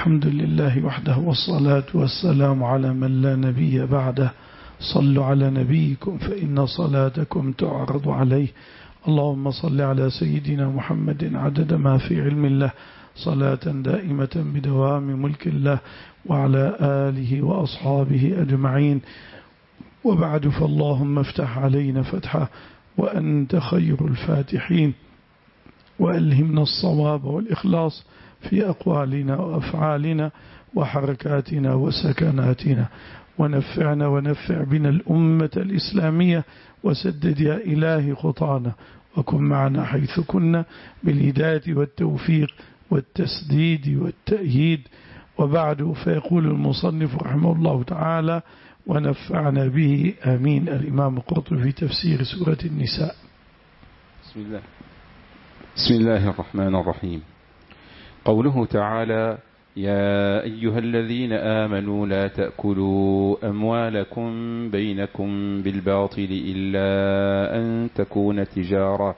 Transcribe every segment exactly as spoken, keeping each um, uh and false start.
الحمد لله وحده والصلاة والسلام على من لا نبي بعده. صلوا على نبيكم فإن صلاتكم تعرض عليه. اللهم صل على سيدنا محمد عدد ما في علم الله، صلاة دائمة بدوام ملك الله، وعلى آله وأصحابه أجمعين. وبعد، فاللهم افتح علينا فتحا وأنت خير الفاتحين، وألهمنا الصواب والإخلاص في أقوالنا وأفعالنا وحركاتنا وسكناتنا، ونفعنا ونفع بنا الأمة الإسلامية، وسدد يا إلهي خطانا، وكن معنا حيث كنا بالهداية والتوفيق والتسديد والتأييد. وبعد، فيقول المصنف رحمه الله تعالى: ونفعنا به آمين. الإمام القرطبي في تفسير سورة النساء. بسم الله بسم الله الرحمن الرحيم. قوله تعالى: يا أيها الذين آمنوا لا تأكلوا أموالكم بينكم بالباطل إلا أن تكون تجارة.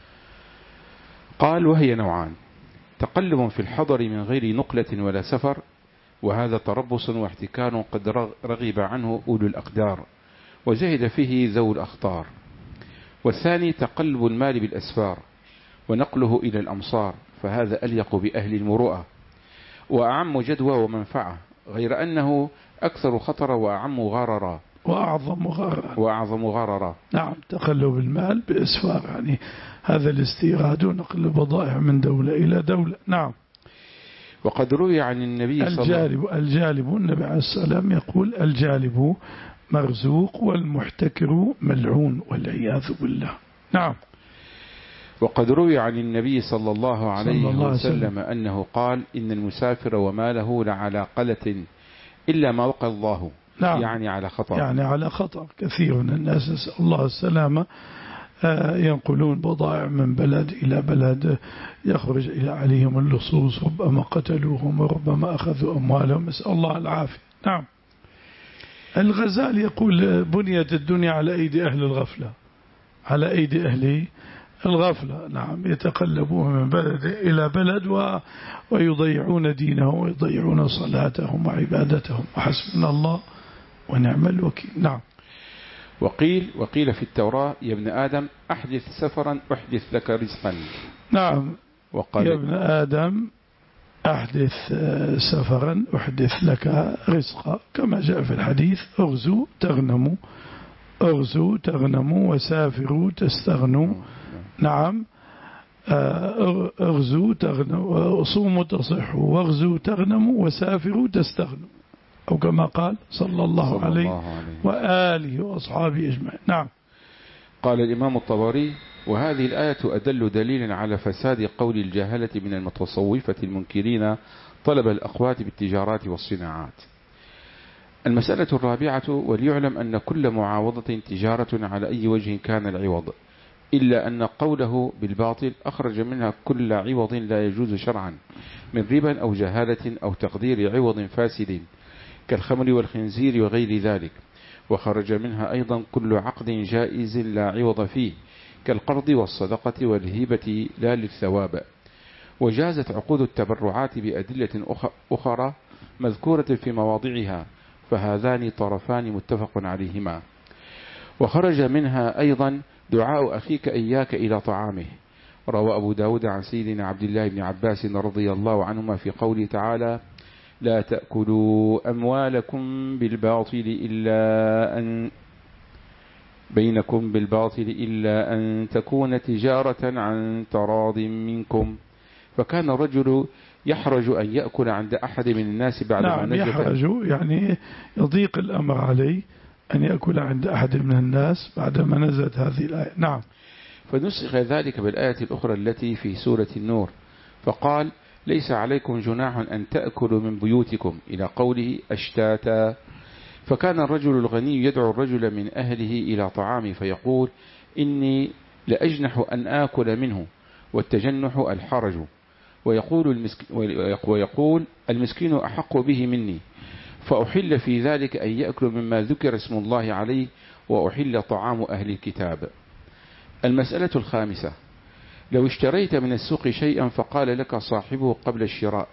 قال: وهي نوعان: تقلب في الحضر من غير نقلة ولا سفر، وهذا تربص واحتكار قد رغب عنه أولو الأقدار وزهد فيه ذو الأخطار. والثاني تقلب المال بالأسفار ونقله إلى الأمصار، فهذا أليق بأهل المروءة وأعم جدوى ومنفعة، غير أنه أكثر خطر وأعم غررا وأعظم غررا وأعظم غررا. نعم، تقلب المال بأسفار، يعني هذا الاستيراد ونقل بضائع من دولة إلى دولة. نعم. وقد روي عن النبي صلى الله عليه وسلم الجالب النبي عليه السلام يقول: الجالب مرزوق والمحتكر ملعون والعياذ بالله. نعم. وقد روي عن النبي صلى الله عليه الله وسلم أنه قال: إن المسافر وماله لعلى قلة إلا ما وقى الله. نعم. يعني على خطر يعني على خطر. كثير من الناس نسأل الله السلامة ينقلون بضائع من بلد إلى بلد، يخرج إلى عليهم اللصوص، ربما قتلوهم وربما أخذوا أموالهم، نسأل الله العافية. نعم. الغزالي يقول: بنيت الدنيا على أيدي أهل الغفلة، على أيدي أهل الغفلة. نعم، يتقلبون من بلد إلى بلد و... ويضيعون دينهم ويضيعون صلاتهم وعبادتهم، وحسبنا الله ونعم الوكيل. نعم. وقيل وقيل في التوراة: يا ابن آدم أحدث سفرا أحدث لك رزقا. نعم. وقال: يا ابن آدم أحدث سفرا أحدث لك رزقا، كما جاء في الحديث: أغزوا تغنموا، أغزوا تغنموا وسافروا تستغنوا. نعم. أغزوا تغنموا، صوموا تصحوا، واغزوا تغنموا وسافروا تستغنوا، أو كما قال صلى الله صلى عليه الله عليه وآله وأصحابه أجمعين. نعم. قال الإمام الطبري: وهذه الآية أدل دليل على فساد قول الجاهلة من المتصوفة المنكرين طلب الأقوات بالتجارات والصناعات. المسألة الرابعة: وليعلم أن كل معاوضة تجارة على أي وجه كان العوض، إلا أن قوله بالباطل أخرج منها كل عوض لا يجوز شرعا من ربا أو جهالة أو تقدير عوض فاسد كالخمر والخنزير وغير ذلك، وخرج منها أيضا كل عقد جائز لا عوض فيه كالقرض والصدقة والهبة لا للثواب. وجازت عقود التبرعات بأدلة أخرى مذكورة في مواضعها، فهذان طرفان متفق عليهما. وخرج منها أيضا دعاء أخيك إياك إلى طعامه. روى أبو داود عن سيدنا عبد الله بن عباس رضي الله عنهما في قوله تعالى: لا تأكلوا أموالكم بالباطل إلا أن بينكم بالباطل إلا أن تكون تجارة عن تراض منكم. فكان الرجل يحرج أن يأكل عند أحد من الناس بعد نعم ما نزلت. يحرج يعني يضيق الأمر عليه أن يأكل عند أحد من الناس بعدما نزلت هذه الآية. نعم. فنسخ ذلك بالآية الأخرى التي في سورة النور، فقال: ليس عليكم جناح أن تأكلوا من بيوتكم، إلى قوله أشتاتا. فكان الرجل الغني يدعو الرجل من أهله إلى طعامه فيقول: إني لأجنح أن آكل منه، والتجنح الحرج. ويقول, المسك ويقول المسكين أحق به مني، فأحل في ذلك أن يأكل مما ذكر اسم الله عليه، وأحل طعام أهل الكتاب. المسألة الخامسة: لو اشتريت من السوق شيئا فقال لك صاحبه قبل الشراء: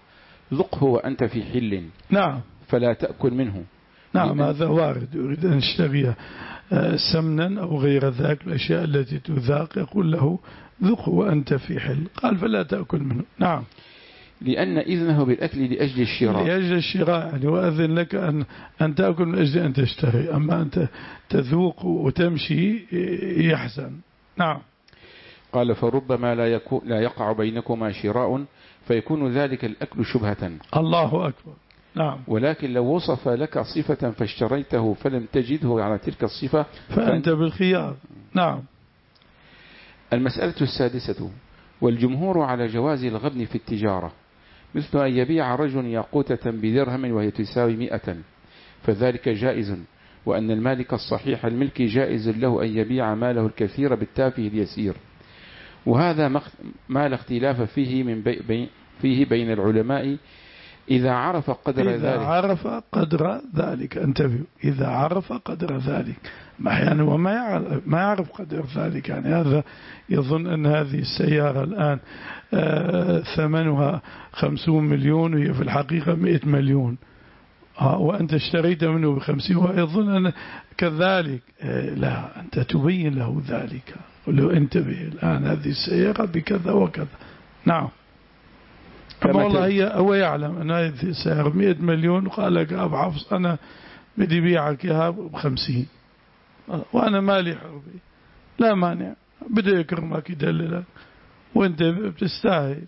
ذقه وأنت في حل نعم فلا تأكل منه. نعم هذا وارد، يريد أن يشتري سمنا أو غير ذاك الأشياء التي تذاق، يقول له ذقه وأنت في حل، قال فلا تأكل منه. نعم لأن إذنه بالأكل لأجل الشراء، لأجل الشراء يعني وأذن لك أن أن تأكل من أجل أن تشتري، أما أنت تذوق وتمشي يحزن. نعم. قال فربما لا, يكون لا يقع بينكما شراء فيكون ذلك الأكل شبهة. الله أكبر. نعم. ولكن لو وصف لك صفة فاشتريته فلم تجده على تلك الصفة فأنت بالخيار. نعم. المسألة السادسة، والجمهور على جواز الغبن في التجارة، مثل أن يبيع رجل ياقوتة بدرهم وهي تساوي مئة فذلك جائز، وأن المالك الصحيح الملك جائز له أن يبيع ماله الكثير بالتافه اليسير، وهذا ما لا اختلاف فيه من بي بي فيه بين العلماء إذا عرف قدر إذا ذلك. إذا عرف قدر ذلك، انتبهوا، إذا عرف قدر ذلك، يعني وما يعرف ما يعرف قدر ذلك، يعني هذا يظن أن هذه السيارة الآن آه ثمنها خمسون مليون وهي في الحقيقة مئة مليون، آه وأنت اشتريت منه بخمسين ويظن أن كذلك. آه لا، أنت تبين له ذلك، قل له انتبه الآن هذه السيارة بكذا وكذا. نعم. أما والله هي هو يعلم أن هذه السيارة مئة مليون، وقال لك أبو حفص أنا بدي بيعك إياها بخمسين وأنا مالي حربي، لا مانع، بده يكرمك يدللك وأنت بتستاهل.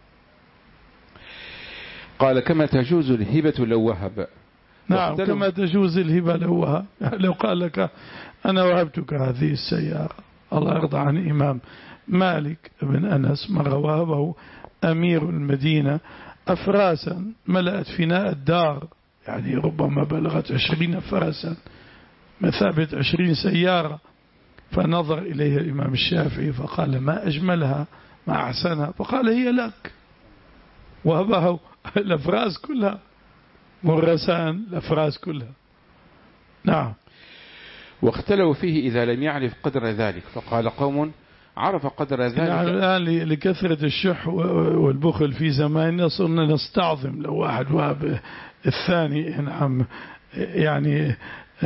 قال كما تجوز الهبة لو وهب. نعم كما تجوز الهبة لو وهب، لو قال لك أنا وهبتك هذه السيارة، الله يرضى عن إمام مالك بن أنس مرة وهبه أمير المدينة أفراسا ملأت فناء الدار، يعني ربما بلغت عشرين فرسا مثابة عشرين سيارة، فنظر إليها الإمام الشافعي فقال ما أجملها ما أحسنها، فقال هي لك، وهبها الأفراس كلها مرسان الأفراس كلها. نعم. واختلوا فيه إذا لم يعرف قدر ذلك، فقال قوم عرف قدر ذلك. نحن الآن لكثرة الشح والبخل في زماننا صرنا نستعظم لو واحد وهب الثاني، نعم يعني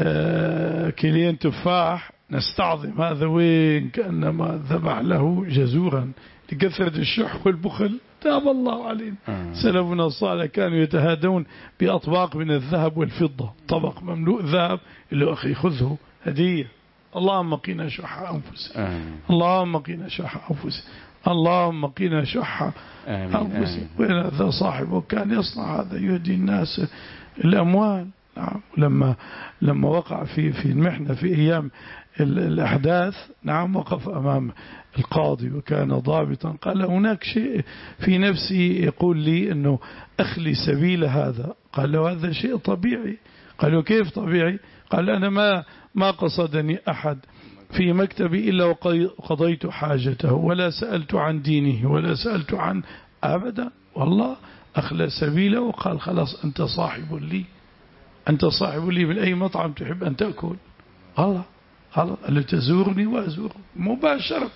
كيلين تفاح نستعظم، هذا وين كأنما ذبح له جزورا، لكثرة الشح والبخل تاب الله علينا. آه. سلفنا الصالح كانوا يتهادون بأطباق من الذهب والفضة، طبق مملوء ذهب اللي أخي خذه هدية، اللهم قنا شح أنفسنا، اللهم قنا شح أنفسنا، اللهم قنا شح أنفسنا. وين هذا صاحبه كان يصنع هذا، يهدي الناس الأموال. نعم. لما لما وقع في في المحنة في أيام الأحداث، نعم وقف أمام القاضي وكان ضابطا، قال هناك شيء في نفسي يقول لي أنه أخلي سبيل هذا، قال له هذا شيء طبيعي، قال له كيف طبيعي؟ قال أنا ما ما قصدني أحد في مكتبي إلا وقضيت حاجته ولا سألت عن دينه ولا سألت عن أبدا، والله أخلى سبيله وقال خلاص أنت صاحب لي، أنت صاحب لي من أي مطعم تحب أن تأكل، الله الله اللي تزورني وأزور مباشرة،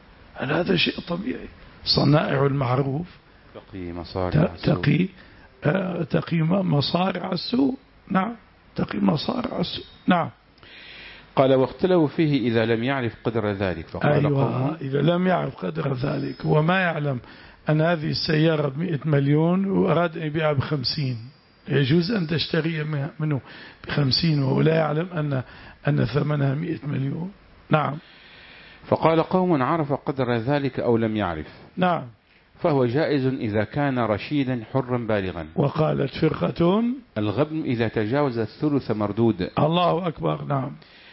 هذا شيء طبيعي. صنائع المعروف تقي مصارع تقي آه تقي مصارع السوء. نعم تقي مصارع السوء. نعم. قال واختلوا فيه إذا لم يعرف قدر ذلك، فقال أيوة إذا لم يعرف قدر ذلك وما يعلم أن هذه السيارة بمئة مليون وأراد أن يبيعها بخمسين، يجوز أن تشتري منه بخمسين وهو لا يعلم أن أن ثمنها مئة مليون. نعم. فقال قوم عرف قدر ذلك أو لم يعرف. نعم. فهو جائز إذا كان رشيدا حرا بالغا. وقالت فرقة الغبن إذا تجاوز الثلث مردود. الله أكبر. نعم.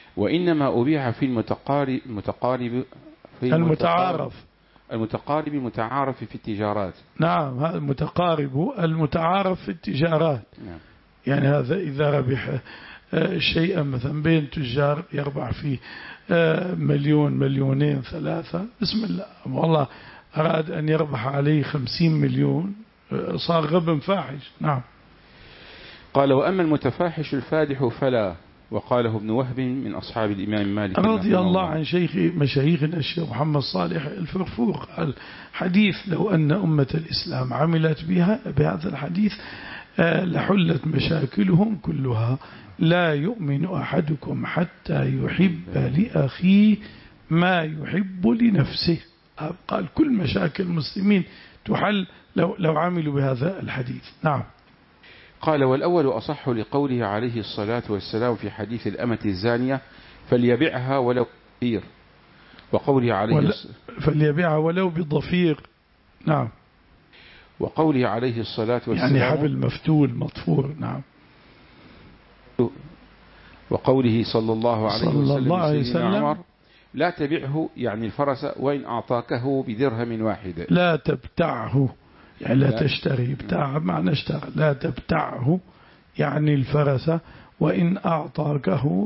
وإنما أبيع في المتقارب المتقارب في المتعارف المتقارب المتعارف في التجارات. نعم هذا المتقارب المتعارف في التجارات. نعم. يعني هذا إذا ربح شيئا مثلا بين تجار يربح فيه مليون مليونين ثلاثة، بسم الله، والله أراد أن يربح عليه خمسين مليون، صار غبن فاحش. نعم. قال وأما المتفاحش الفادح فلا، وقاله ابن وهب من أصحاب الإمام مالك رضي الله عن شيخ مشايخنا الشيخ محمد صالح الفرفور قال حديث لو أن أمة الإسلام عملت بها بهذا الحديث لحلت مشاكلهم كلها. لا يؤمن أحدكم حتى يحب لأخيه ما يحب لنفسه. قال كل مشاكل المسلمين تحل لو, لو عملوا بهذا الحديث. نعم. قال والأول أصح لقوله عليه الصلاة والسلام في حديث الأمة الزانية فليبيعها ولو بضفير، وقوله عليه ولا فليبيعها ولو بضفير. نعم. وقوله عليه الصلاة والسلام يعني حبل مفتول مطفور. نعم. وقوله صلى الله عليه صلى وسلم, الله عليه وسلم عمر لا تبعه يعني الفرس وإن أعطاكه بدرهم واحد. لا تبتعه يعني لا, لا تشتري. ابتاع معنى اشترى. لا تبتعه يعني الفرس وإن أعطاكه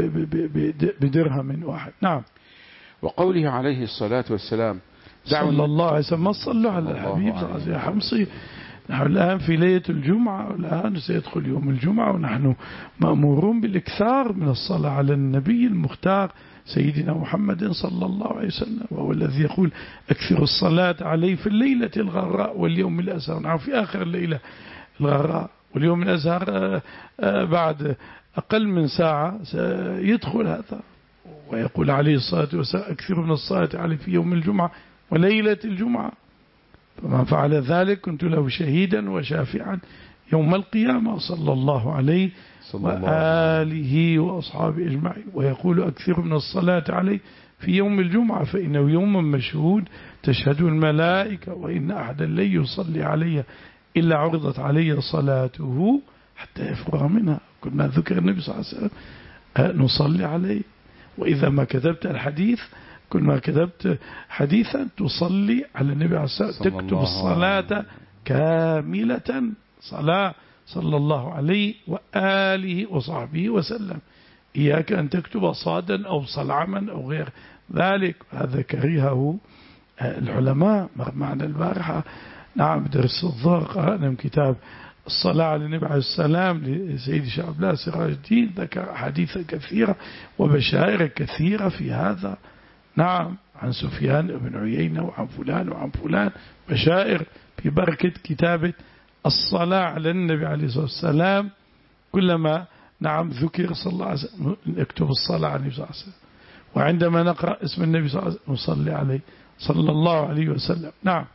بدرهم واحد. نعم. وقوله عليه الصلاة والسلام صلى الله عليه وسلم. صلوا على الحبيب يا حمصي. نحن الآن في ليلة الجمعة والآن سيدخل يوم الجمعة ونحن مأمورون بالإكثار من الصلاة على النبي المختار سيدنا محمد صلى الله عليه وسلم، وهو الذي يقول أكثر الصلاة عليه في الليلة الغراء واليوم الأزهر. نعم في آخر الليلة الغراء واليوم الأزهر بعد أقل من ساعة سيدخل هذا. ويقول عليه الصلاة والسلام أكثر من الصلاة عليه في يوم الجمعة وليلة الجمعة، فمن فعل ذلك كنت له شهيدا وشافعا يوم القيامة صلى الله عليه وآله وأصحابه أجمعين. ويقول أكثر من الصلاة عليه في يوم الجمعة فإنه يوم مشهود تشهد الملائكة وإن أحدا لن يصلي علي إلا عرضت علي صلاته حتى يفرغ منها. كل ما ذكر النبي صلى الله عليه وسلم نصلي عليه. وإذا ما كتبت الحديث كل ما كتبت حديثا تصلي على النبي عليه الصلاة والسلام تكتب الصلاة كاملة صلاة صلى الله عليه وآله وصحبه وسلم. إياك أن تكتب صادا أو صلعما أو غير ذلك. هذا كرهه العلماء. معنا البارحة نعم درس الظهر قرأنا من كتاب الصلاة على النبي عليه السلام لسيد شيخ عبد الله سراج الدين ذكر حديثا كثيرة وبشائر كثيرة في هذا. نعم عن سفيان بن عيينة وعن فلان وعن فلان بشائر في بركة كتابة الصلاة على النبي عليه الصلاة والسلام. كلما نعم ذكر صلى الله عليه وسلم نكتب الصلاة على النبي صلى الله عليه وسلم، وعندما نقرأ اسم النبي صلى الله عليه وسلم نصلي عليه صلى الله عليه وسلم. نعم.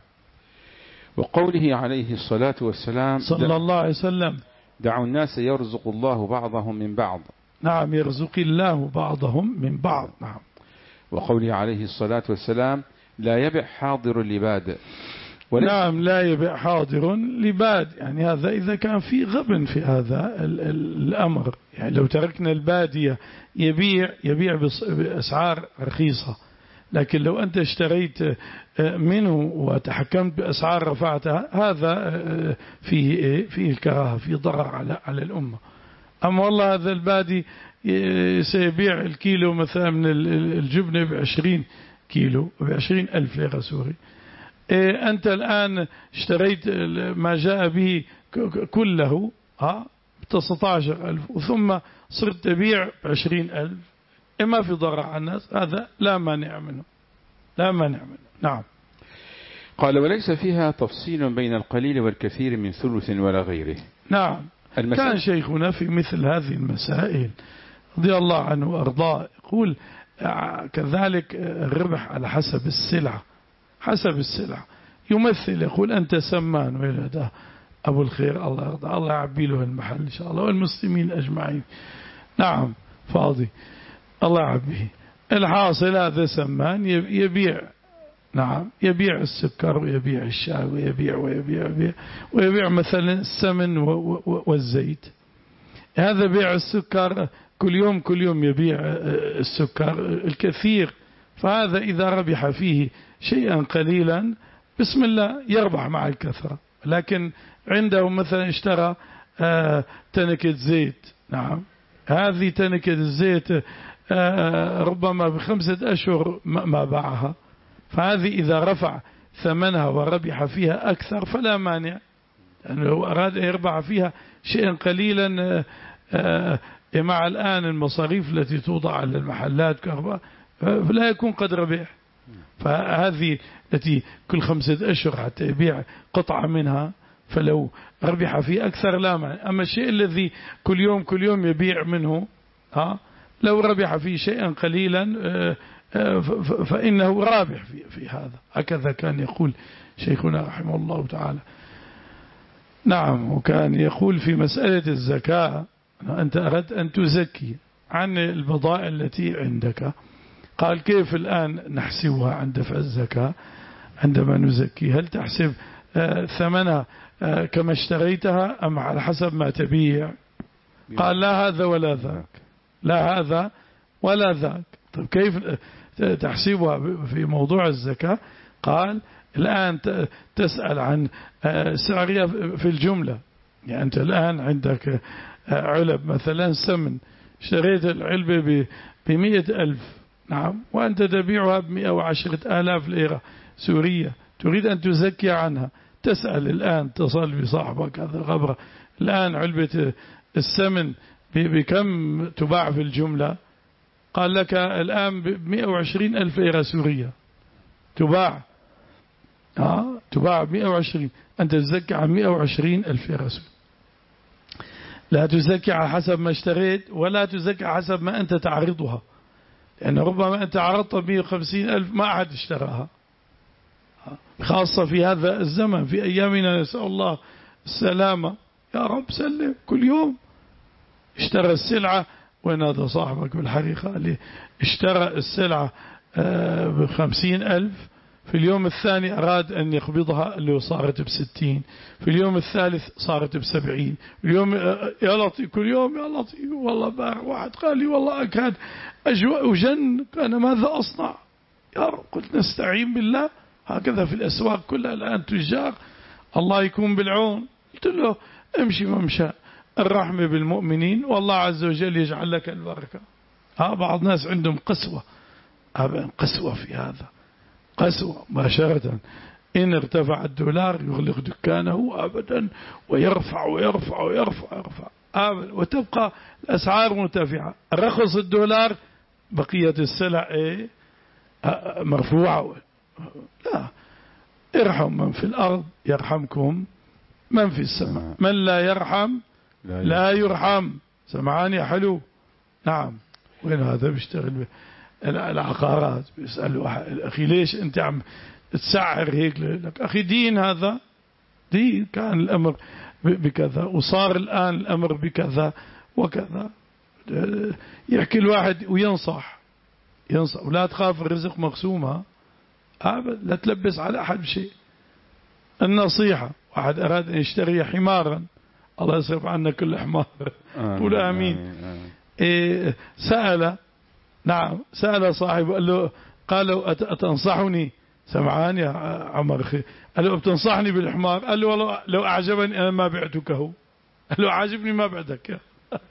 وقوله عليه الصلاة والسلام صلى الله عليه وسلم دعوا الناس يرزق الله بعضهم من بعض. نعم يرزق الله بعضهم من بعض. نعم. وقوله عليه الصلاة والسلام لا يبع حاضر لباد. نعم لا يبيع حاضر لباد. يعني هذا إذا كان في غبن في هذا الأمر. يعني لو تركنا البادية يبيع يبيع بأسعار رخيصة، لكن لو أنت اشتريت منه وتحكمت بأسعار رفعتها هذا فيه فيه الكراهة فيه ضرر على على الأمة. أما والله هذا البادي سيبيع الكيلو مثلا من الجبنة بعشرين كيلو بعشرين ألف ليرة سوري. أنت الآن اشتريت ما جاء به كله ها بتسعة عشر ألف ثم صرت تبيع بعشرين ألف. إما في ضرر على الناس هذا لا مانع منه لا مانع منه. نعم. قال وليس فيها تفصيل بين القليل والكثير من ثلث ولا غيره. نعم. كان شيخنا في مثل هذه المسائل رضي الله عنه وأرضاه يقول كذلك الربح على حسب السلعة حسب السلعة. يمثل يقول أنت سمان ويلده أبو الخير الله يرضى الله يعبي له المحل إن شاء الله والمسلمين أجمعين. نعم فاضي الله يعبيه. الحاصل هذا سمان يبيع نعم يبيع السكر ويبيع الشاي ويبيع ويبيع ويبيع, ويبيع مثلا السمن والزيت. هذا بيع السكر كل يوم كل يوم يبيع السكر الكثير، فهذا إذا ربح فيه شيئا قليلا بسم الله يربح مع الكثرة. لكن عنده مثلا اشترى تنكة زيت نعم هذه تنكة الزيت ربما بخمسة أشهر ما باعها، فهذه إذا رفع ثمنها وربح فيها أكثر فلا مانع. يعني لو أراد أن يربح فيها شيئا قليلا مع الآن المصاريف التي توضع على المحلات كهرباء فلا يكون قد ربح. فهذه التي كل خمسة أشهر حتى يبيع قطعة منها، فلو ربح فيه أكثر لا معنى. أما الشيء الذي كل يوم كل يوم يبيع منه ها لو ربح فيه شيئا قليلا فإنه رابح في, في هذا. هكذا كان يقول شيخنا رحمه الله تعالى. نعم. وكان يقول في مسألة الزكاة أنت أردت أن تزكي عن البضائع التي عندك، قال كيف الآن نحسبها عند دفع الزكاة؟ عندما نزكي هل تحسب ثمنها كما اشتريتها أم على حسب ما تبيع؟ قال لا هذا ولا ذاك، لا هذا ولا ذاك. طيب كيف تحسبها في موضوع الزكاة؟ قال الآن تسأل عن سعرها في الجملة. يعني أنت الآن عندك علب مثلا سمن، اشتريت العلبة بمئة ألف، نعم، وأنت تبيعها بمئة وعشرة آلاف ليرة سورية، تريد أن تزكي عنها، تسأل الآن، تصل بصاحبك هذا الخبر، الآن علبة السمن بكم تباع في الجملة؟ قال لك الآن بمئة وعشرين ألف ليرة سورية تباع، آه تباع بمئة وعشرين، أنت تزكي عن مئة وعشرين ألف ليرة سورية. لا تزكي على حسب ما اشتريت ولا تزكي على حسب ما أنت تعرضها، لأن ربما أنت عرضت مئة وخمسين ألف ما أحد اشتراها، خاصة في هذا الزمن في أيامنا نسأل الله السلامة، يا رب سلم. كل يوم اشترى السلعة، وين هذا صاحبك بالحقيقة اللي اشترى السلعة بخمسين ألف، في اليوم الثاني أراد أن يقبضها اللي صارت بستين، في اليوم الثالث صارت بسبعين، اليوم يا لطيف كل يوم يا لطيف. والله بارك واحد قال لي والله أكاد أجوع وجن، أنا ماذا أصنع يا رب؟ قلت نستعين بالله. هكذا في الأسواق كلها الآن تجار، الله يكون بالعون. قلت له امشي ممشى الرحمة بالمؤمنين والله عز وجل يجعل لك البركة. ها بعض الناس عندهم قسوة، قسوة في هذا، قسوة مباشرة. إن ارتفع الدولار يغلق دكانه أبدا ويرفع ويرفع ويرفع ويرفع أبدا، وتبقى الأسعار مرتفعة. رخص الدولار بقية السلع إيه مرفوعة. لا، ارحم من في الأرض يرحمكم من في السماء، من لا يرحم لا يرحم. سمعان يا حلو. نعم. وين هذا بيشتغل العقارات؟ بيسأل أخي ليش أنت عم تسعر هيك؟ لك أخي دين، هذا دين، كان الأمر بكذا وصار الآن الأمر بكذا وكذا. يحكي الواحد وينصح ينصح ولا تخاف الرزق مقسومة أبدا، لا تلبس على أحد بشيء. النصيحة، واحد أراد أن يشتري حمارا، الله يصرف عنا كل حمار، قول آمين. إيه سأل، نعم سأل صاحبه قال له قال له أتنصحني؟ سمعان يا عمر أخي، قال له بتنصحني بالحمار؟ قال له والله لو أعجبني أنا ما بعتك هو. قال له عاجبني ما بعتك.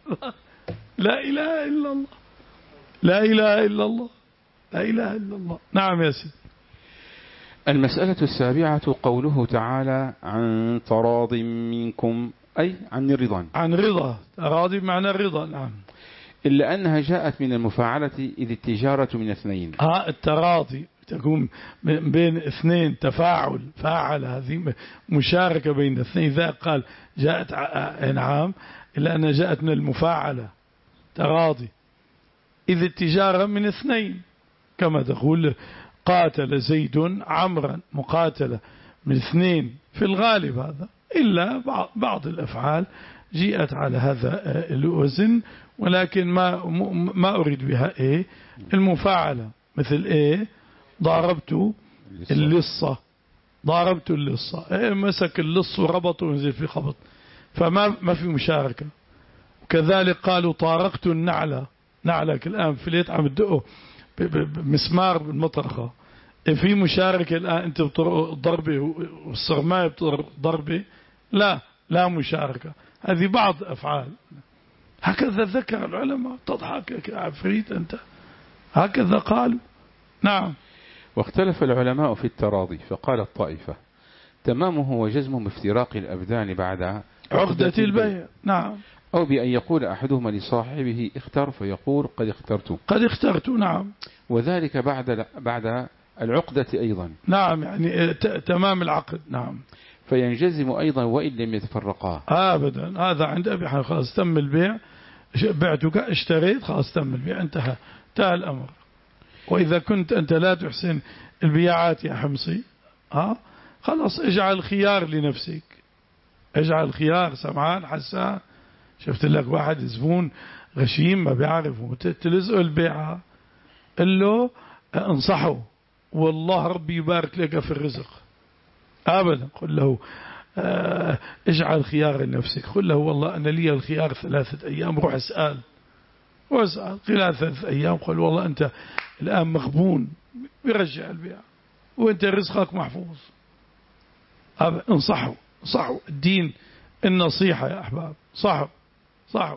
لا إله إلا الله، لا إله إلا الله، لا إله إلا الله. نعم يا سيدي. المسألة السابعة قوله تعالى عن تراض منكم، أي عن الرضا، عن رضا، تراضي معنى الرضا. نعم. إلا أنها جاءت من المفاعلة إذ التجارة من اثنين. ها التراضي تكون بين اثنين، تفاعل، فاعل، هذه مشاركة بين اثنين. إذا قال جاءت انعام إلا أنها جاءت من المفاعلة تراضي، إذ التجارة من اثنين، كما تقول قاتل زيد عمرا، مقاتلة من اثنين في الغالب هذا، إلا بعض الأفعال جاءت على هذا الوزن، ولكن ما ما أريد بها إيه المفاعلة، مثل إيه ضاربت اللصة، ضاربت اللصة، إيه مسك اللص وربطه ونزل في خبط، فما ما في مشاركة. وكذلك قالوا طارقت النعلة، نعلك الآن في ليت عم تدقه بمسمار بالمطرقة، في مشاركة الآن أنت ضربة والصرماية ضربة، لا لا مشاركة. هذه بعض أفعال. هكذا ذكر العلماء. تضحك يا عفريت أنت، هكذا قالوا. نعم. واختلف العلماء في التراضي، فقال الطائفة تمامه وجزم بافتراق الأبدان بعد عقدة البيع. نعم. أو بأن يقول أحدهما لصاحبه اختر فيقول قد اخترت قد اخترت. نعم. وذلك بعد بعد العقدة أيضا. نعم، يعني تمام العقد. نعم. فينجزم أيضا وإن لم يتفرقا. أبدا، هذا عند أبي حنيفة خلاص تم البيع، بعتك اشتريت خلاص تم البيع، انتهى انتهى الأمر. وإذا كنت أنت لا تحسن البيعات يا حمصي ها خلاص اجعل الخيار لنفسك، اجعل الخيار. سمعان حسان، شفت لك واحد زبون غشيم ما بيعرفه تلزقه البيعة، قل له انصحه والله ربي يبارك لك في الرزق. أبدا، قل له اجعل خيار لنفسك، قل له والله أنا لي الخيار ثلاثة أيام، روح اسأل واسأل خلال ثلاثة أيام، قل والله أنت الآن مغبون بيرجع البيع وأنت رزقك محفوظ. انصحوا انصحوا، الدين النصيحة يا أحباب، صحوا صحوا.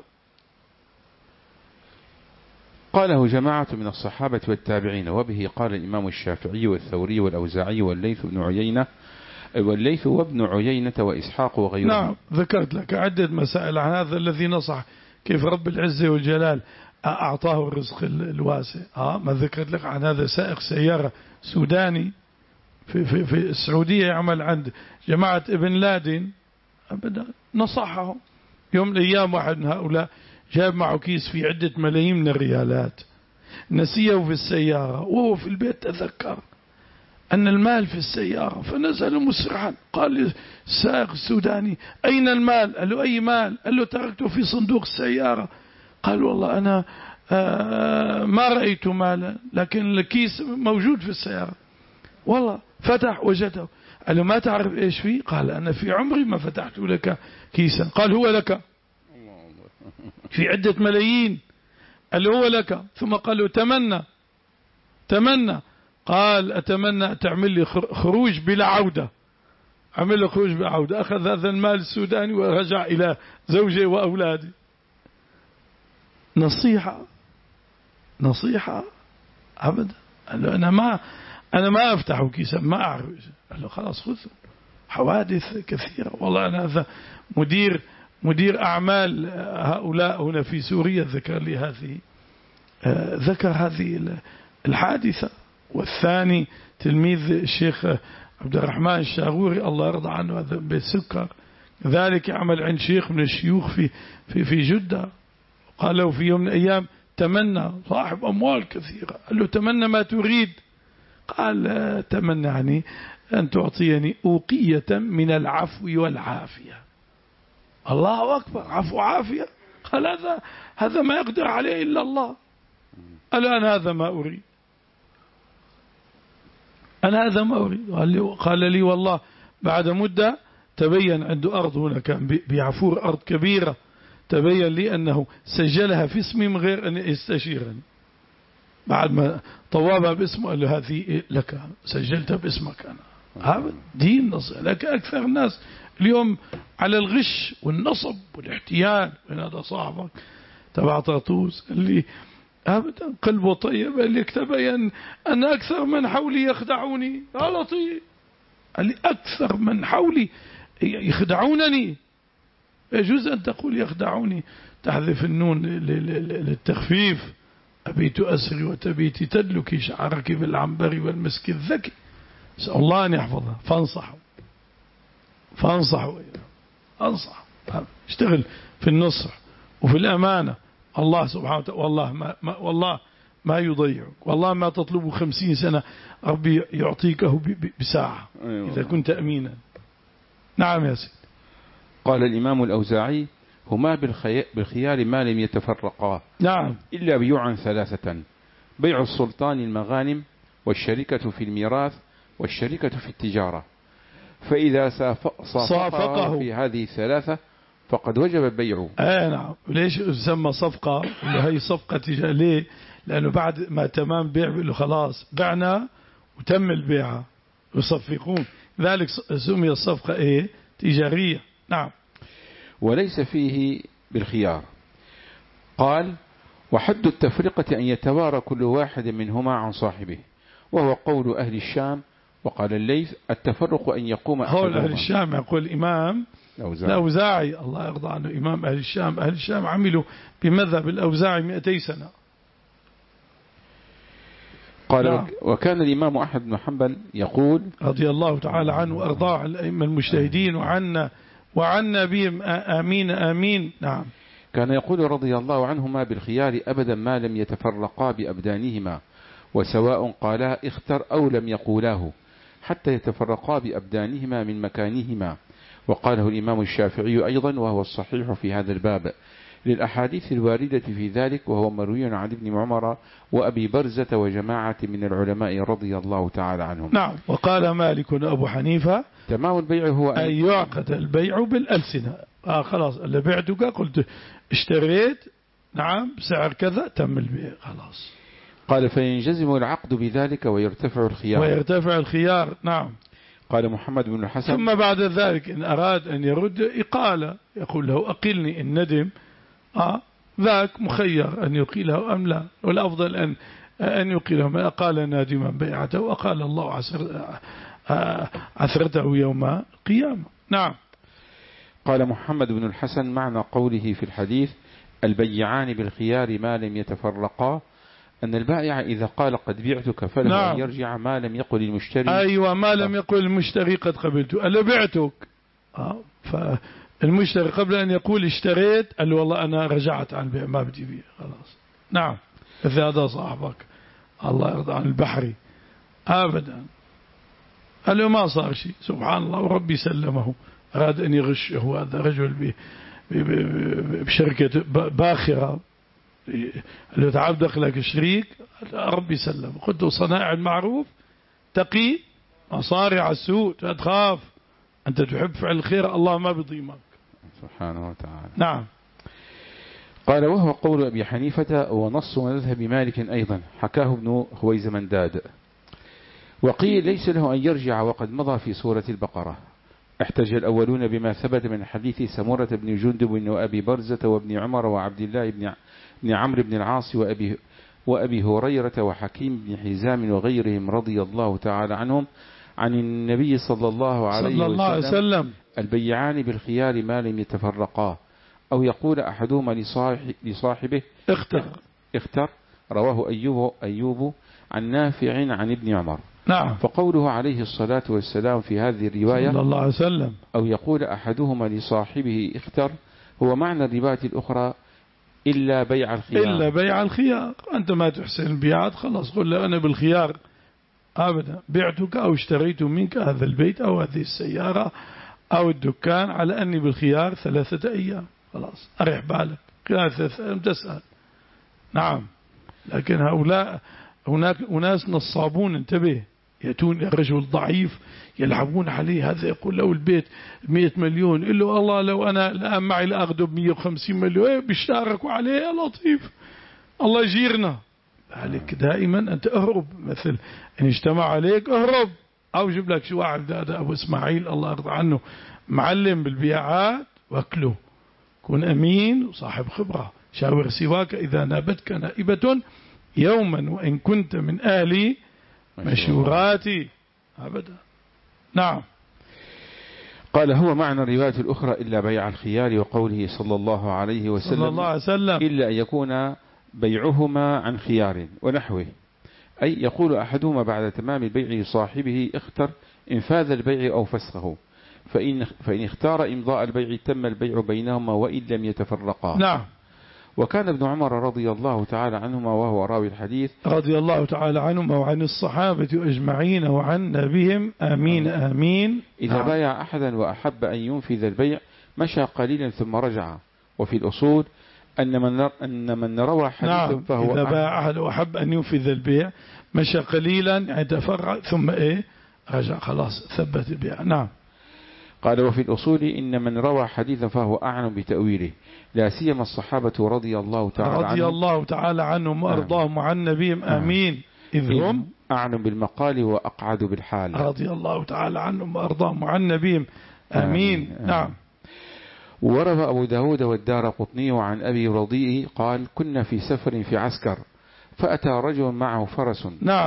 قاله جماعة من الصحابة والتابعين، وبه قال الإمام الشافعي والثوري والأوزاعي والليث بن عيينة والليث وابن عيينة وإسحاق وغيرهم. نعم، ذكرت لك عدة مسائل عن هذا الذي نصح كيف رب العزة والجلال أعطاه الرزق الواسع. آه ما ذكرت لك عن هذا سائق سيارة سوداني في, في, في السعودية يعمل عند جماعة ابن لادن، أبدا نصحهم. يوم من الأيام واحد من هؤلاء جاب معه كيس في عدة ملايين من الريالات، نسيه في السيارة، وهو في البيت تذكر أن المال في السيارة، فنزل مسرعا. قال السائق السوداني أين المال؟ قال له أي مال؟ قال له تركته في صندوق السيارة. قال والله أنا ما رأيت مالا، لكن الكيس موجود في السيارة. والله فتح وجده. قال له ما تعرف إيش فيه؟ قال أنا في عمري ما فتحت لك كيسا. قال هو لك في عدة ملايين. قال له هو لك. ثم قال له تمنى تمنى. قال أتمنى تعمل لي خروج بلا عودة. عمل له خروج بلا عودة، أخذ هذا المال السوداني ورجع إلى زوجه وأولاده. نصيحة نصيحة أبدا. قال له أنا ما أنا ما أفتح كيسا، ما أعرف. قال له خلاص خذ. حوادث كثيرة والله. أنا هذا مدير مدير أعمال هؤلاء هنا في سوريا ذكر لي هذه ذكر هذه الحادثة. والثاني تلميذ الشيخ عبد الرحمن الشاغوري الله يرضى عنه، هذا بالسكر ذلك يعمل عند شيخ من الشيوخ في في في جدة. قال له في يوم من الأيام تمنى، صاحب أموال كثيرة، قال له تمنى ما تريد. قال تمنى يعني أن تعطيني أوقية من العفو والعافية. الله أكبر، عفو عافية. قال هذا هذا ما يقدر عليه إلا الله. قال أنا هذا ما أريد، أنا هذا ما أريد. قال لي والله بعد مدة تبين عنده أرض هنا كان بيعفور أرض كبيرة، تبين لي أنه سجلها في اسمي من غير أن يستشيرني. بعد ما طوابها باسمه قال له هذه لك، سجلتها باسمك أنا. هذا دين نص. لك أكثر الناس اليوم على الغش والنصب والاحتيال. من هذا صاحبك تبع طاطوس اللي أبدا قلبه طيب، اللي تبين أن أكثر من حولي يخدعوني. يا لطيف، اللي أكثر من حولي يخدعونني. يجوز أن تقول يخدعوني، تحذف النون للتخفيف. أبيت أسري وتبيت تدلك شعرك بالعنبر والمسك الذكي. سأل الله أن يحفظها. فانصحوا فانصحوا أنصح، اشتغل في النصح وفي الأمانة. الله سبحانه وتعالى والله ما, ما والله ما يضيعك، والله ما تطلبه خمسين سنة ربي يعطيكه بساعة إذا كنت أمينا. نعم يا سيدي. قال الإمام الأوزاعي هما بالخيار ما لم يتفرقا. نعم. إلا بيوعا ثلاثة: بيع السلطان المغانم، والشركة في الميراث، والشركة في التجارة. فإذا صافقه في هذه الثلاثة فقد وجب البيع. آه نعم. ليش يسمى صفقة؟ هي صفقة تجارة. ليه؟ لأنه بعد ما تمام بيع له خلاص بعنا وتم البيع يصفقون، ذلك سمي الصفقة إيه؟ تجارية. نعم. وليس فيه بالخيار. قال: وحد التفرقة أن يتوارى كل واحد منهما عن صاحبه، وهو قول أهل الشام وقال الليث التفرق أن يقوم هول أهل الشام يقول الإمام الأوزاعي الله يرضى عنه إمام أهل الشام. أهل الشام عملوا بمذهب الأوزاعي مئتي سنة. قال نعم. وكان الإمام أحمد بن حنبل يقول رضي الله تعالى عنه وأرضاه الأئمة المجتهدين وعنا وعنا بهم آمين آمين. نعم. كان يقول رضي الله عنهما بالخيار أبدا ما لم يتفرقا بأبدانهما، وسواء قالا اختر أو لم يقولاه، حتى يتفرقا بأبدانهما من مكانهما. وقاله الإمام الشافعي أيضا وهو الصحيح في هذا الباب للأحاديث الواردة في ذلك، وهو مروي عن ابن عمر وأبي برزة وجماعة من العلماء رضي الله تعالى عنهم. نعم. وقال مالك أبو حنيفة تمام البيع هو أن يعقد البيع بالألسنة. آه خلاص اللي بعتك قلت اشتريت نعم بسعر كذا تم البيع خلاص. قال فينجزم العقد بذلك ويرتفع الخيار ويرتفع الخيار. نعم. قال محمد بن الحسن ثم بعد ذلك إن أراد أن يرد إقالة يقول له أقلني إن ندم آه ذاك مخير أن يقيله أم لا، والأفضل أن أن يقيله. ما أقال نادما بيعته وأقال الله عسر عثرته يوم القيامة. نعم. قال محمد بن الحسن معنى قوله في الحديث البيعان بالخيار ما لم يتفرقا أن البائع إذا قال قد بعتك فله نعم. أن يرجع ما لم يقل المشتري. أيوة ما لم يقل المشتري قد قبلت ألا بعتك آه فالمشتري قبل أن يقول اشتريت قال والله أنا رجعت عن البيع ما بدي بيع خلاص. نعم. إذا هذا صاحبك الله يرضى عن البحري أبدا قال له ما صار شيء سبحان الله وربي سلمه، أراد أن يغشه هذا رجل بشركة باخرة اللي تعب دخلك شريك ربي سلم. قلت صنائع المعروف تقي مصارع السوء لا تخاف أنت تحب فعل الخير الله ما بيضيمك سبحانه وتعالى. نعم. قال وهو قول أبي حنيفة ونص مذهب مالك أيضا حكاه ابن خويزمنداد. وقيل ليس له أن يرجع وقد مضى في سورة البقرة. احتج الأولون بما ثبت من حديث سمرة بن جندب وأبي برزة وابن عمر وعبد الله بن بن عمرو بن العاص وأبي, وأبي هريرة وحكيم بن حزام وغيرهم رضي الله تعالى عنهم عن النبي صلى الله عليه صلى الله عليه وسلم البيعان بالخيار ما لم يتفرقا، أو يقول أحدهما لصاحبه اختر اختر رواه أيوب, أيوب عن نافع عن ابن عمر. نعم. فقوله عليه الصلاة والسلام في هذه الرواية صلى الله عليه وسلم أو يقول أحدهما لصاحبه اختر هو معنى الرواية الأخرى إلا بيع الخيار. إلا بيع الخيار. أنت ما تحسن البيعات خلاص قل له أنا بالخيار أبدا بعتك أو اشتريت منك هذا البيت أو هذه السيارة أو الدكان على أني بالخيار ثلاثة أيام خلاص أريح بالك ثلاثة أيام تسأل. نعم. لكن هؤلاء هناك أناس نصابون انتبه يأتون الرجل ضعيف يلعبون عليه هذا يقول له البيت مئة مليون إلا والله لو أنا الآن معي لأخذه بمئة وخمسين مليون إيه بيشتركوا عليه يا لطيف الله يجيرنا. عليك دائما أنت أهرب مثل إن اجتمع عليك أهرب أو جيب لك شو واحد هذا أبو إسماعيل الله يرضى عنه معلم بالبيعات واكله كن أمين وصاحب خبرة شاور سواك إذا نابتك نائبة يوما وإن كنت من أهلي مشوراتي أبدا. نعم. قال هو معنى الرواية الأخرى إلا بيع الخيار وقوله صلى الله عليه وسلم صلى الله عليه وسلم إلا أن يكون بيعهما عن خيار ونحوه، أي يقول أحدهما بعد تمام البيع لصاحبه اختر انفاذ البيع أو فسخه، فإن, فإن اختار إمضاء البيع تم البيع بينهما وإن لم يتفرقا. نعم. وكان ابن عمر رضي الله تعالى عنهما وهو راوي الحديث رضي الله تعالى عنهما وعن الصحابة أجمعين وعن بهم آمين آمين إذا نعم. بايع أحدا وأحب أن ينفذ البيع مشى قليلا ثم رجع. وفي الأصول أن من أن من روى حديثا نعم. فهو إذا بايع أحد وأحب أن ينفذ البيع مشى قليلا يعني تفرع ثم إيه رجع خلاص ثبت البيع. نعم. قال وفي الأصول إن من روى حديثا فهو أعلم بتأويله لا سيما الصحابة رضي الله تعالى عنهم رضي الله تعالى عنهم وأرضاهم وعن نبيهم آمين إذ هم أعلم بالمقال وأقعد بالحال. رضي الله تعالى عنهم وأرضاهم وعن نبيهم آمين, آمين. نعم. وروى أبو داود والدار قطني عن أبي رضيء قال كنا في سفر في عسكر فأتى رجل معه فرس نعم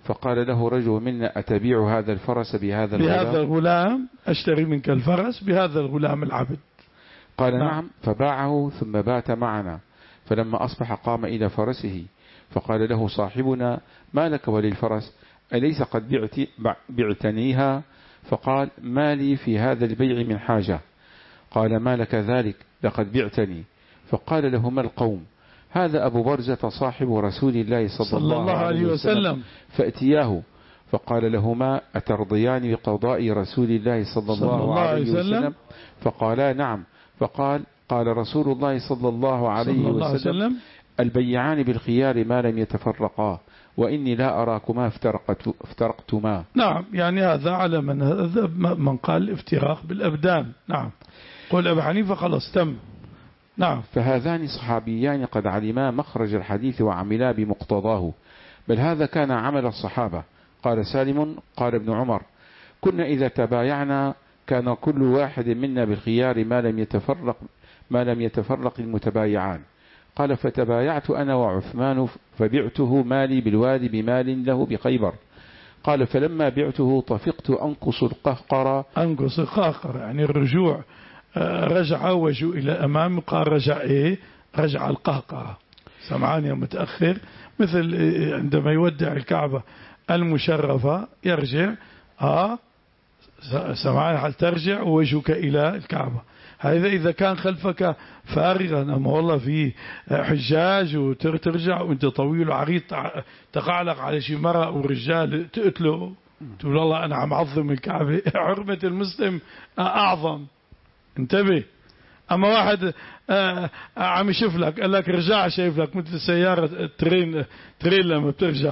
فقال له رجل منا أتبيع هذا الفرس بهذا الغلام بهذا الغلام أشتري منك الفرس بهذا الغلام العبد. قال نعم, نعم فباعه ثم بات معنا. فلما أصبح قام إلى فرسه فقال له صاحبنا ما لك وللفرس أليس قد بعت بعتنيها؟ فقال ما لي في هذا البيع من حاجة. قال ما لك ذلك لقد بعتني. فقال له ما القوم؟ هذا أبو برزة صاحب رسول الله صلى, صلى الله, الله عليه وسلم, وسلم فأتياه. فقال لهما أترضيان بقضاء رسول الله صلى الله, صلى الله عليه وسلم, وسلم فقالا نعم. فقال قال رسول الله صلى الله عليه صلى الله وسلم, وسلم البيعان بالخيار ما لم يتفرقا وإني لا أراكما افترقت افترقتما. نعم يعني هذا على من هذا من قال افتراق بالأبدان. نعم قول أبو حنيفة خلاص تم. نعم فهذان صحابيان قد علما مخرج الحديث وعملا بمقتضاه بل هذا كان عمل الصحابة. قال سالم قال ابن عمر كنا إذا تبايعنا كان كل واحد منا بالخيار ما لم يتفرق ما لم يتفرق المتبايعان. قال فتبايعت أنا وعثمان فبعته مالي بالوادي بمال له بخيبر. قال فلما بعته طفقت أنقص القهقرة. أنقص القهقرة يعني الرجوع، رجع وجه إلى أمام، قال رجع إيه؟ رجع القهقرة. سمعان يا متأخر، مثل عندما يودع الكعبة المشرفة يرجع آه سمعان هل ترجع ووجهك إلى الكعبة. هذا إذا كان خلفك فارغا، أما والله في حجاج وترجع وانت طويل وعريض تقعلق على شي مرأة ورجال تقتله تقول الله أنا عم عظم الكعبة. حرمة المسلم أعظم، انتبه. أما واحد آه عم يشوف لك قال لك رجع، شايف لك مثل سيارة ترين ترين لما بترجع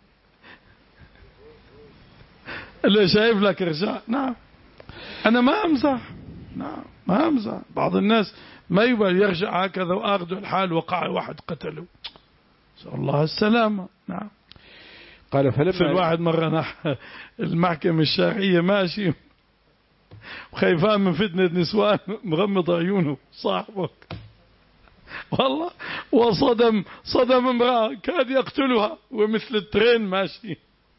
اللي شايف لك رجع. نعم أنا ما أمزح، نعم ما أمزح. بعض الناس ما يبغى يرجع هكذا وأخذوا الحال وقع واحد قتله، نسأل الله السلامة. نعم قال فلما في الواحد مرة نح المحكمة الشرعية ماشي وخايفان من فتنة نسوان مغمض عيونه صاحبك والله، وصدم صدم امرأة كاد يقتلها ومثل الترين ماشي.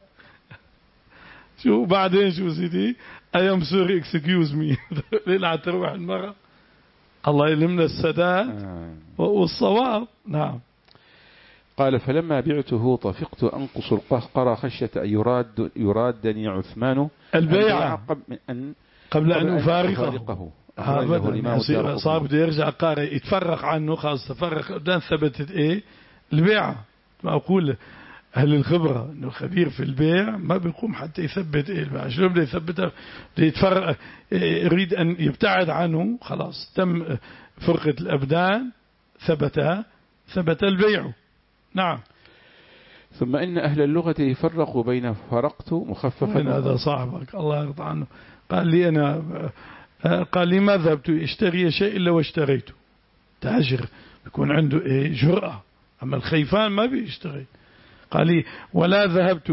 شو بعدين شو سيدي أيام سوري اكسكيوز مي ليلة تروح المرأة. الله يلمنا السداد والصواب. نعم قال فلما بعته طفقت أنقص القهقرة خشية أن يراد يرادني عثمان البيعة قبل أن قبل أن أفارقه. أخرجه صار بده يرجع قارئ يتفرق عنه، خلاص تفرق قدام ثبتت إيه البيعة. ما أقول أهل الخبرة إنه خبير في البيع ما بيقوم حتى يثبت إيه البيع. شلون بده يثبتها؟ بده يتفرق، يريد أن يبتعد عنه، خلاص تم فرقة الأبدان، ثبت ثبت البيع. نعم ثم إن أهل اللغة يفرقوا بين فرقت مخففا. هذا صاحبك الله يرضى عنه قال لي أنا قال لي ما ذهبت اشتري شيء إلا واشتريته. تاجر بيكون عنده إيه جرأة، أما الخيفان ما بيشتري. قال لي ولا ذهبت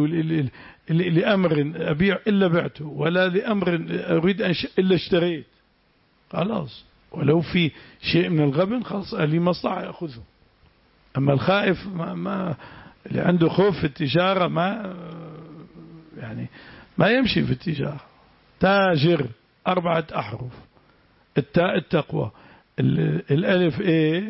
لأمر أبيع إلا بعته، ولا لأمر أريد أن إلا اشتريت. خلاص ولو في شيء من الغبن خلاص قال لي مصلحة يأخذه. أما الخائف ما, ما اللي عنده خوف في التجارة ما يعني ما يمشي في التجارة. تاجر أربعة أحرف، التاء التقوى، الألف إيه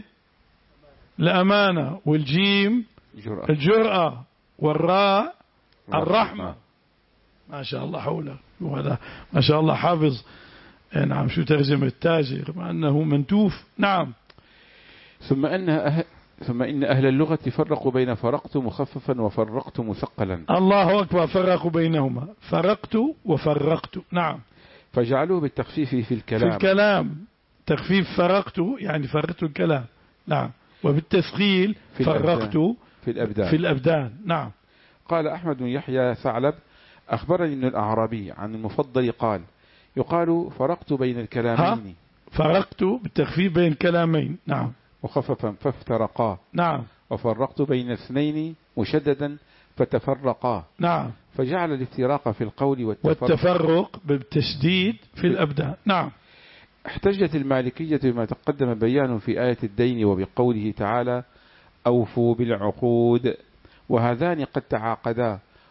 الأمانة، والجيم جرأة. الجرأة، والراء الرحمة. ما شاء الله حوله وهذا ما شاء الله حافظ. نعم شو ترجمة التاجر مع أنه منتوف. نعم ثم أن أهل ثم إن أهل اللغة فرقوا بين فرقت مخففا وفرقت مثقلا. الله أكبر، فرقوا بينهما، فرقت وفرقت. نعم فجعلوه بالتخفيف في الكلام. في الكلام تخفيف فرقت يعني فرقت الكلام. نعم وبالتثقيل في فرقت في الأبدان. في الأبدان. نعم قال أحمد بن يحيى ثعلب أخبرني أن الأعرابي عن المفضل قال يقال فرقت بين الكلامين. فرقت بالتخفيف بين كلامين. نعم مخففا فافترقا. نعم وفرقت بين اثنين مشددا فتفرقا. نعم فجعل الافتراق في القول والتفرق, والتفرق بالتشديد في الأبدان. نعم احتجت المالكية بما تقدم بيانه في آية الدين وبقوله تعالى أوفوا بالعقود، وهذان قد تعاقدا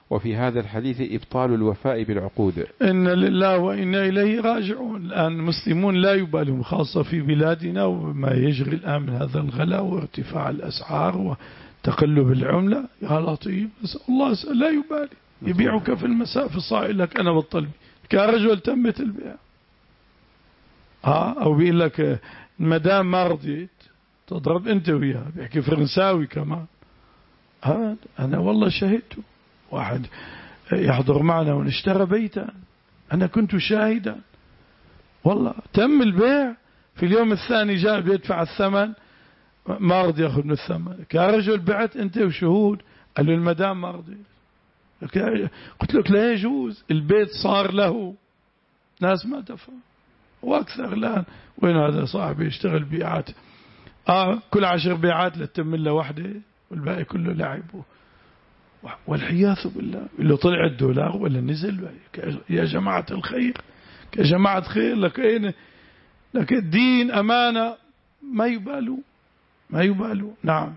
وفي هذا الحديث إبطال الوفاء بالعقود. إن لله وإنا إليه راجعون. الآن المسلمون لا يبالون، خاصة في بلادنا وما يجري الآن من هذا الغلاء وارتفاع الأسعار وتقلب العملة. يا لطيف، أسأل الله لا يبالي، يبيعك في المساء في الصاع لك أنا بالطلبي كرجل تمت البيع. ها أو بيقول لك المدام ما رضيت تضرب أنت وياها، بيحكي فرنساوي كمان. هذا أنا والله شهدته، واحد يحضر معنا ونشترى بيتا، أنا كنت شاهدا والله، تم البيع في اليوم الثاني جاء بيدفع الثمن ما رضي يأخذ من الثمن. كرجل بعت أنت وشهود، قال له المدام ما رضي. قلت لك لا يجوز، البيت صار له، ناس ما دفع وأكثر. الآن وين هذا صاحبي يشتغل بيعات، آه كل عشر بيعات لتتم له واحدة والباقي كله لعب. والحياث بالله، اللي طلع الدولار ولا نزل. يا جماعة الخير، كجماعة خير لك أين لك الدين أمانة، ما يبالوا ما يبالوا. نعم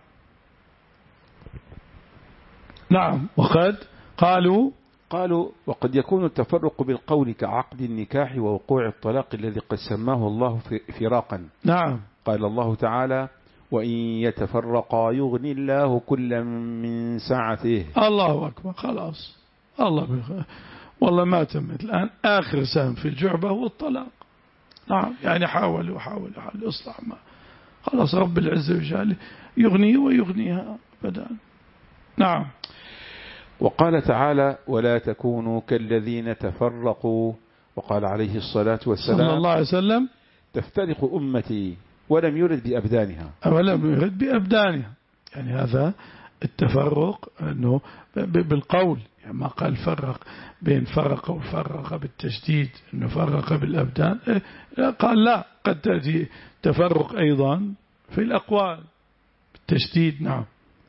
نعم. وقد قالوا قالوا وقد يكون التفرق بالقول كعقد النكاح ووقوع الطلاق الذي قد سماه الله فراقا. نعم. قال الله تعالى وإن يتفرقا يغني الله كلا من سعته. الله أكبر، خلاص الله بخير. والله ما تمت الآن، آخر سهم في الجعبة هو الطلاق. نعم يعني حاولوا حاولوا حاولوا إصلاح، ما خلاص رب العزة وجل يغني ويغنيها أبدا. نعم. وقال تعالى ولا تكونوا كالذين تفرقوا. وقال عليه الصلاة والسلام صلى الله عليه وسلم تفترق أمتي ولم يرد بأبدانها. ولم يرد بأبدانها، يعني هذا التفرق أنه بالقول، يعني ما قال فرق بين فرق وفرق بالتشديد أنه فرق بالأبدان، قال لا، قد تأتي تفرق أيضا في الأقوال بالتشديد. نعم.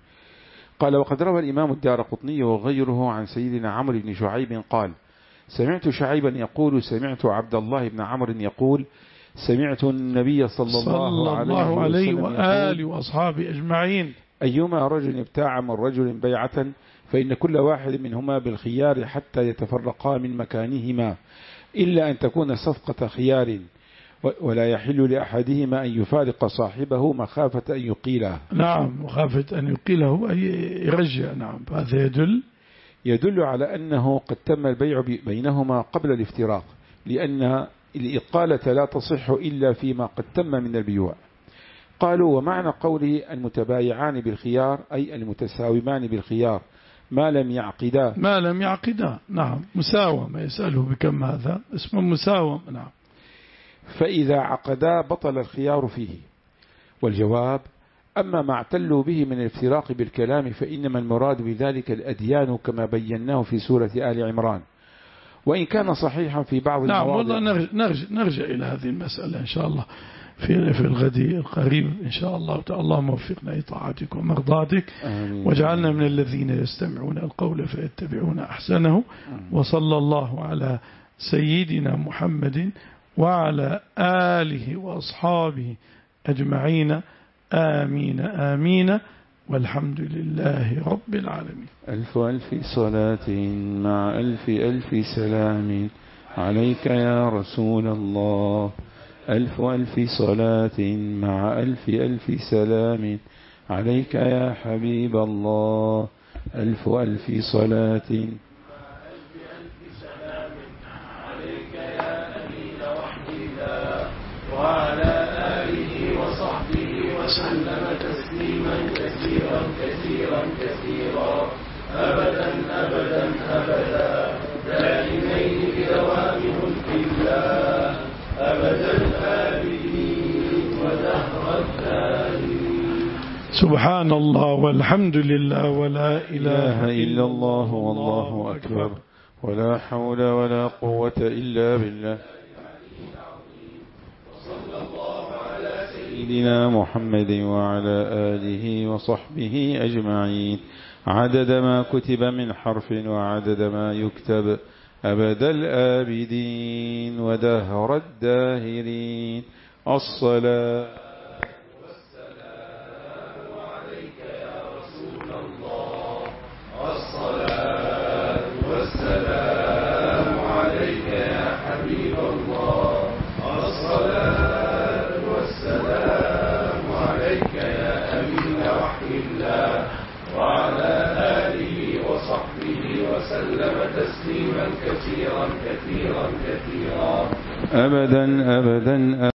قال وقد روى الإمام الدارقطني وغيره عن سيدنا عمرو بن شعيب قال سمعت شعيبا يقول سمعت عبد الله بن عمرو يقول سمعت النبي صلى الله, صلى الله عليه وآله وأصحابه أجمعين أيما رجل ابتاع من رجل بيعة فإن كل واحد منهما بالخيار حتى يتفرقا من مكانهما إلا أن تكون صفقة خيار ولا يحل لأحدهما أن يفارق صاحبه مخافة أن يقيله. نعم، مخافة أن يقيله أي يرجع. نعم. هذا يدل يدل على أنه قد تم البيع بينهما قبل الافتراق، لأن الإقالة لا تصح إلا فيما قد تم من البيوع. قالوا ومعنى قوله المتبايعان بالخيار أي المتساومان بالخيار ما لم يعقدا. ما لم يعقدا. نعم. مساوم، يسأله بكم هذا اسمه مساوم. نعم. فإذا عقدا بطل الخيار فيه. والجواب أما ما اعتلوا به من الافتراق بالكلام فإنما المراد بذلك الأديان كما بيناه في سورة آل عمران، وإن كان صحيحا في بعض نعم المواضع. والله نرجع, نرجع, نرجع إلى هذه المسألة إن شاء الله في في الغد القريب إن شاء الله تعالى. اللهم وفقنا لطاعتك ومرضاتك، واجعلنا من الذين يستمعون القول فيتبعون أحسنه. وصلى الله على سيدنا محمد وعلى آله وأصحابه أجمعين. آمين آمين، والحمد لله رب العالمين. ألف ألف صلاة مع ألف ألف سلام عليك يا رسول الله. ألف ألف صلاة مع ألف ألف سلام عليك يا حبيب الله. ألف ألف صلاة وعلى آله وصحبه وسلم تسليما كثيرا كثيرا كثيرا أبدا أبدا أبدا دائمين بدوام ملك الله أبدا آمين ودهر الدائمين. سبحان الله والحمد لله ولا إله إلا الله والله أكبر ولا حول ولا قوة إلا بالله. سيدنا محمد وعلى آله وصحبه أجمعين عدد ما كتب من حرف وعدد ما يكتب أبد الآبدين ودهر الداهرين. الصلاة والسلام عليك يا رسول الله. الصلاة أبدا أبدا